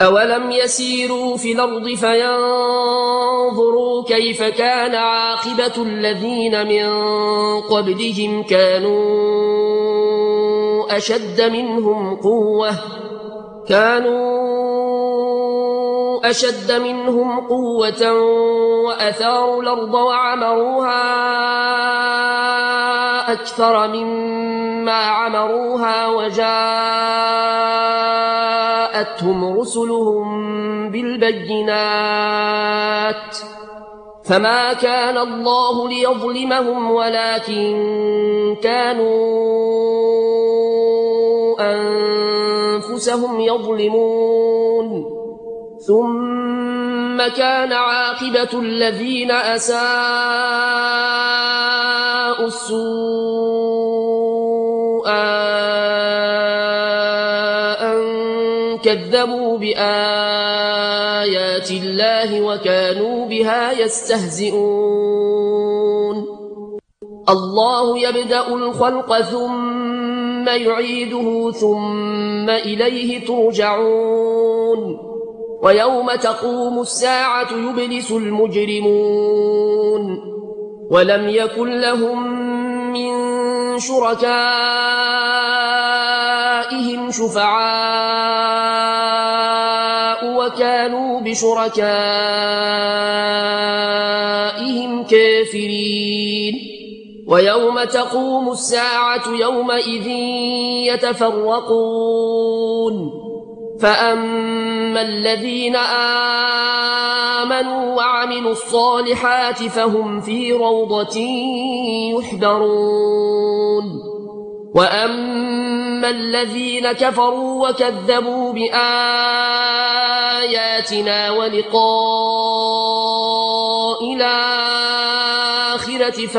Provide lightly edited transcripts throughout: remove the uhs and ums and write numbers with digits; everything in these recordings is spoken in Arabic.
أولم يسيروا في الأرض فينظروا كيف كان عاقبة الذين من قبلهم كانوا أشد منهم قوة وأثاروا الأرض وعمروها أكثر مما عمروها وجاءتهم رسلهم بالبينات فما كان الله ليظلمهم ولكن كانوا أنفسهم يظلمون ثم كان عاقبة الذين أساءوا السوء أن كذبوا بآيات الله وكانوا بها يستهزئون الله يبدأ الخلق ثم يعيده ثم إليه ترجعون ويوم تقوم الساعة يبلس المجرمون ولم يكن لهم من شركائهم شفعاء وكانوا بشركائهم كافرين ويوم تقوم الساعة يومئذ يتفرقون فأما الذين آمنوا وعملوا الصالحات فهم في روضة يحبرون وأما الذين كفروا وكذبوا بآياتنا ولقاء الآخرة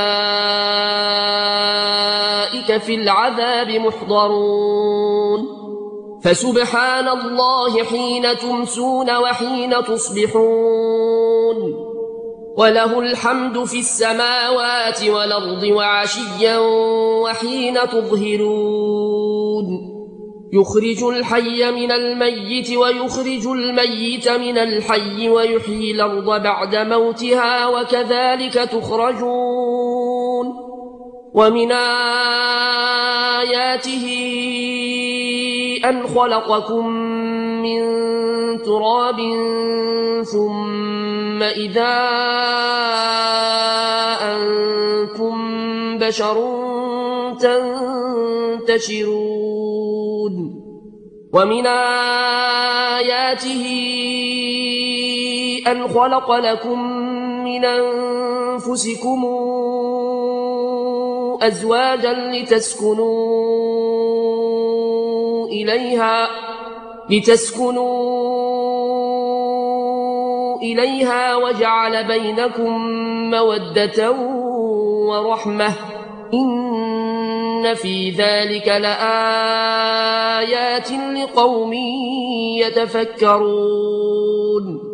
فأولئك في العذاب محضرون فسبحان الله حين تمسون وحين تصبحون وله الحمد في السماوات والأرض وعشيا وحين تظهرون يخرج الحي من الميت ويخرج الميت من الحي ويحيي الأرض بعد موتها وكذلك تخرجون ومن آياته أن خلقكم من تراب ثم إذا أنتم بشر تنتشرون ومن آياته أن خلق لكم من أنفسكم أزواجا لتسكنوا إليها وجعل بينكم مودة ورحمة إن في ذلك لآيات لقوم يتفكرون